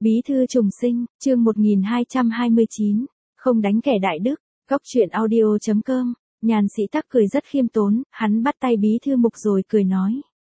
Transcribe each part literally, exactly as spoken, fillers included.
Bí thư trùng sinh, chương một nghìn hai trăm hai mươi chín, không đánh kẻ đại đức, góc truyện audio chấm com, Nhàn Sĩ Tắc cười rất khiêm tốn, hắn bắt tay bí thư Mục rồi cười nói.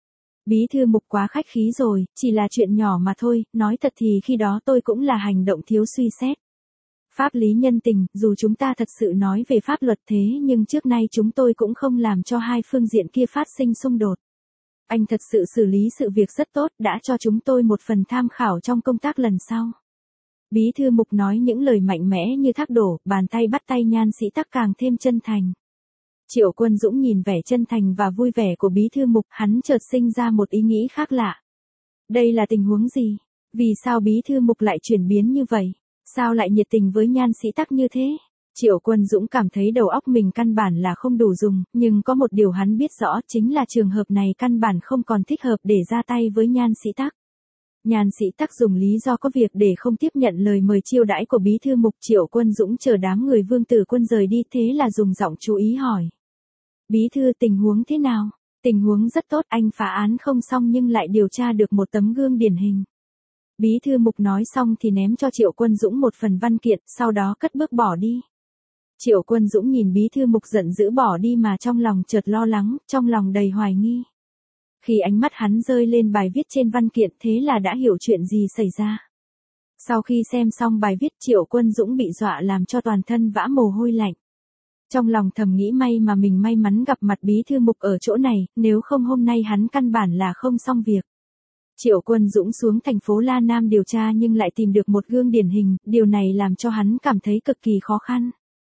Bí thư Mục quá khách khí rồi, chỉ là chuyện nhỏ mà thôi, nói thật thì khi đó tôi cũng là hành động thiếu suy xét. Pháp lý nhân tình, dù chúng ta thật sự nói về pháp luật thế nhưng trước nay chúng tôi cũng không làm cho hai phương diện kia phát sinh xung đột. Anh thật sự xử lý sự việc rất tốt, đã cho chúng tôi một phần tham khảo trong công tác lần sau. Bí thư Mục nói những lời mạnh mẽ như thác đổ, bàn tay bắt tay Nhan Sĩ Tắc càng thêm chân thành. Triệu Quân Dũng nhìn vẻ chân thành và vui vẻ của bí thư Mục, hắn chợt sinh ra một ý nghĩ khác lạ. Đây là tình huống gì? Vì sao bí thư Mục lại chuyển biến như vậy? Sao lại nhiệt tình với Nhan Sĩ Tắc như thế? Triệu Quân Dũng cảm thấy đầu óc mình căn bản là không đủ dùng, nhưng có một điều hắn biết rõ chính là trường hợp này căn bản không còn thích hợp để ra tay với Nhan Sĩ Tắc. Nhan Sĩ Tắc dùng lý do có việc để không tiếp nhận lời mời chiêu đãi của bí thư Mục. Triệu Quân Dũng chờ đám người Vương Tử Quân rời đi, thế là dùng giọng chú ý hỏi. Bí thư, tình huống thế nào? Tình huống rất tốt, anh phá án không xong nhưng lại điều tra được một tấm gương điển hình. Bí thư Mục nói xong thì ném cho Triệu Quân Dũng một phần văn kiện, sau đó cất bước bỏ đi. Triệu Quân Dũng nhìn bí thư Mục giận dữ bỏ đi mà trong lòng chợt lo lắng, trong lòng đầy hoài nghi. Khi ánh mắt hắn rơi lên bài viết trên văn kiện thế là đã hiểu chuyện gì xảy ra. Sau khi xem xong bài viết, Triệu Quân Dũng bị dọa làm cho toàn thân vã mồ hôi lạnh. Trong lòng thầm nghĩ may mà mình may mắn gặp mặt bí thư Mục ở chỗ này, nếu không hôm nay hắn căn bản là không xong việc. Triệu Quân Dũng xuống thành phố La Nam điều tra nhưng lại tìm được một gương điển hình, điều này làm cho hắn cảm thấy cực kỳ khó khăn.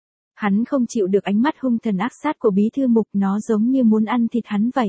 Hắn không chịu được ánh mắt hung thần ác sát của bí thư Mục, nó giống như muốn ăn thịt hắn vậy.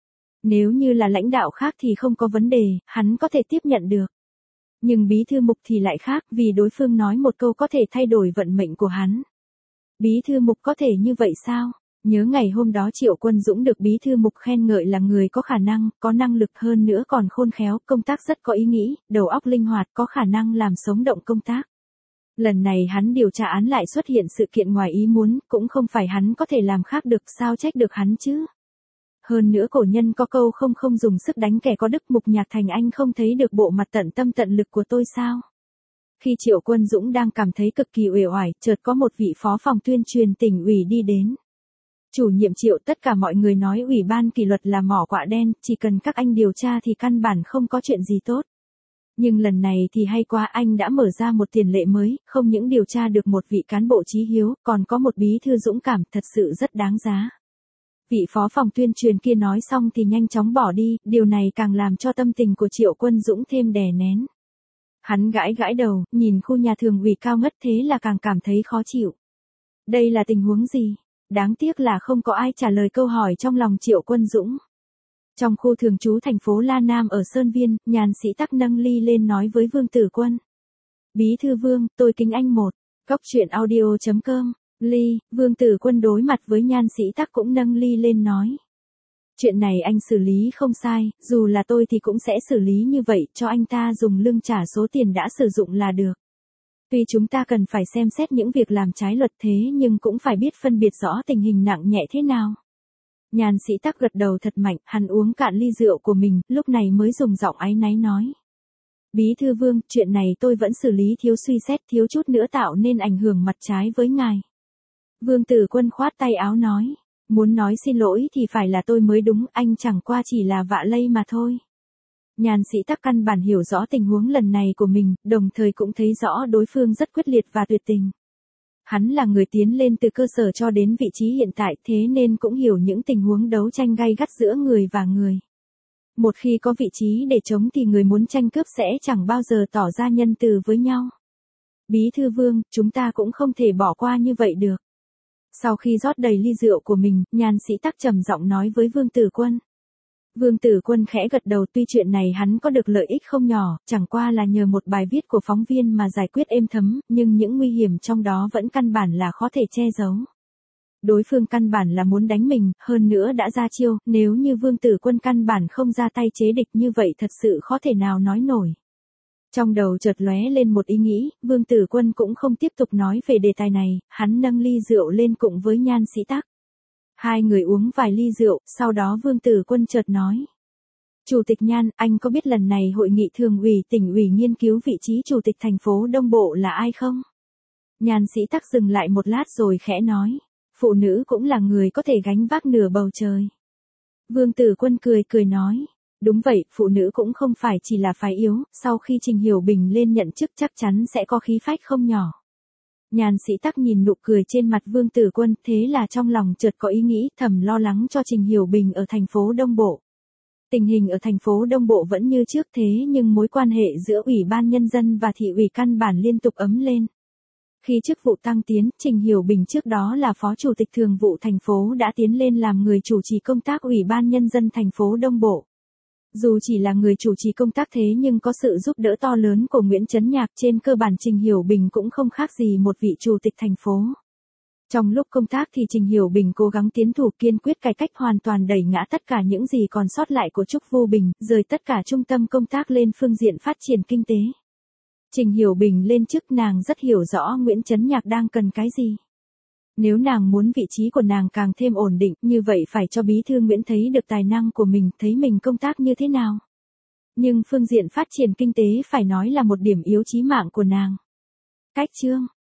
Nếu như là lãnh đạo khác thì không có vấn đề, hắn có thể tiếp nhận được. Nhưng bí thư Mục thì lại khác, vì đối phương nói một câu có thể thay đổi vận mệnh của hắn. Bí thư Mục có thể như vậy sao? Nhớ ngày hôm đó Triệu Quân Dũng được bí thư Mục khen ngợi là người có khả năng, có năng lực hơn nữa còn khôn khéo, công tác rất có ý nghĩ, đầu óc linh hoạt, có khả năng làm sống động công tác. Lần này hắn điều tra án lại xuất hiện sự kiện ngoài ý muốn, cũng không phải hắn có thể làm khác được, sao trách được hắn chứ? Hơn nữa cổ nhân có câu không không dùng sức đánh kẻ có đức. Mục Nhạc Thành, anh không thấy được bộ mặt tận tâm tận lực của tôi sao? Khi Triệu Quân Dũng đang cảm thấy cực kỳ uể oải, chợt có một vị phó phòng tuyên truyền tỉnh ủy đi đến. Chủ nhiệm Triệu, tất cả mọi người nói ủy ban kỷ luật là mỏ quạ đen, chỉ cần các anh điều tra thì căn bản không có chuyện gì tốt. Nhưng lần này thì hay quá, anh đã mở ra một tiền lệ mới, không những điều tra được một vị cán bộ chí hiếu, còn có một bí thư dũng cảm, thật sự rất đáng giá. Vị phó phòng tuyên truyền kia nói xong thì nhanh chóng bỏ đi, điều này càng làm cho tâm tình của Triệu Quân Dũng thêm đè nén. Hắn gãi gãi đầu, nhìn khu nhà thường ủy cao ngất thế là càng cảm thấy khó chịu. Đây là tình huống gì? Đáng tiếc là không có ai trả lời câu hỏi trong lòng Triệu Quân Dũng. Trong khu thường trú thành phố La Nam ở Sơn Viên, Nhàn Sĩ Tắc nâng ly lên nói với Vương Tử Quân. Bí thư Vương, tôi kính anh một. Góc truyện audio chấm com. Ly, Vương Tử Quân đối mặt với Nhan Sĩ Tắc cũng nâng ly lên nói. Chuyện này anh xử lý không sai, dù là tôi thì cũng sẽ xử lý như vậy, cho anh ta dùng lương trả số tiền đã sử dụng là được. Tuy chúng ta cần phải xem xét những việc làm trái luật thế nhưng cũng phải biết phân biệt rõ tình hình nặng nhẹ thế nào. Nhàn Sĩ Tắc gật đầu thật mạnh, hắn uống cạn ly rượu của mình, lúc này mới dùng giọng áy náy nói. Bí thư Vương, chuyện này tôi vẫn xử lý thiếu suy xét, thiếu chút nữa tạo nên ảnh hưởng mặt trái với ngài. Vương Tử Quân khoát tay áo nói. Muốn nói xin lỗi thì phải là tôi mới đúng, anh chẳng qua chỉ là vạ lây mà thôi. Nhàn Sĩ Tắc căn bản hiểu rõ tình huống lần này của mình, đồng thời cũng thấy rõ đối phương rất quyết liệt và tuyệt tình. Hắn là người tiến lên từ cơ sở cho đến vị trí hiện tại, thế nên cũng hiểu những tình huống đấu tranh gay gắt giữa người và người. Một khi có vị trí để chống thì người muốn tranh cướp sẽ chẳng bao giờ tỏ ra nhân từ với nhau. Bí thư Vương, chúng ta cũng không thể bỏ qua như vậy được. Sau khi rót đầy ly rượu của mình, Nhàn Sĩ Tắc trầm giọng nói với Vương Tử Quân. Vương Tử Quân khẽ gật đầu, tuy chuyện này hắn có được lợi ích không nhỏ, chẳng qua là nhờ một bài viết của phóng viên mà giải quyết êm thấm, nhưng những nguy hiểm trong đó vẫn căn bản là khó thể che giấu. Đối phương căn bản là muốn đánh mình, hơn nữa đã ra chiêu, nếu như Vương Tử Quân căn bản không ra tay chế địch như vậy thật sự khó thể nào nói nổi. Trong đầu chợt lóe lên một ý nghĩ, Vương Tử Quân cũng không tiếp tục nói về đề tài này, hắn nâng ly rượu lên cùng với Nhan Sĩ Tắc. Hai người uống vài ly rượu, sau đó Vương Tử Quân chợt nói. Chủ tịch Nhan, anh có biết lần này hội nghị thường ủy tỉnh ủy nghiên cứu vị trí chủ tịch thành phố Đông Bộ là ai không? Nhan Sĩ Tắc dừng lại một lát rồi khẽ nói. Phụ nữ cũng là người có thể gánh vác nửa bầu trời. Vương Tử Quân cười cười nói. Đúng vậy, phụ nữ cũng không phải chỉ là phái yếu, sau khi Trình Hiểu Bình lên nhận chức chắc chắn sẽ có khí phách không nhỏ. Nhan Sĩ Tắc nhìn nụ cười trên mặt Vương Tử Quân, thế là trong lòng chợt có ý nghĩ thầm lo lắng cho Trình Hiểu Bình ở thành phố Đông Bộ. Tình hình ở thành phố Đông Bộ vẫn như trước thế nhưng mối quan hệ giữa Ủy ban Nhân dân và thị ủy căn bản liên tục ấm lên. Khi chức vụ tăng tiến, Trình Hiểu Bình trước đó là Phó Chủ tịch Thường vụ thành phố đã tiến lên làm người chủ trì công tác Ủy ban Nhân dân thành phố Đông Bộ. Dù chỉ là người chủ trì công tác thế nhưng có sự giúp đỡ to lớn của Nguyễn Chấn Nhạc, trên cơ bản Trình Hiểu Bình cũng không khác gì một vị chủ tịch thành phố. Trong lúc công tác thì Trình Hiểu Bình cố gắng tiến thủ kiên quyết cải cách hoàn toàn đẩy ngã tất cả những gì còn sót lại của Trúc Vô Bình, rời tất cả trung tâm công tác lên phương diện phát triển kinh tế. Trình Hiểu Bình lên chức nàng rất hiểu rõ Nguyễn Chấn Nhạc đang cần cái gì. Nếu nàng muốn vị trí của nàng càng thêm ổn định, như vậy phải cho bí thư Nguyễn thấy được tài năng của mình, thấy mình công tác như thế nào. Nhưng phương diện phát triển kinh tế phải nói là một điểm yếu chí mạng của nàng. Cách chương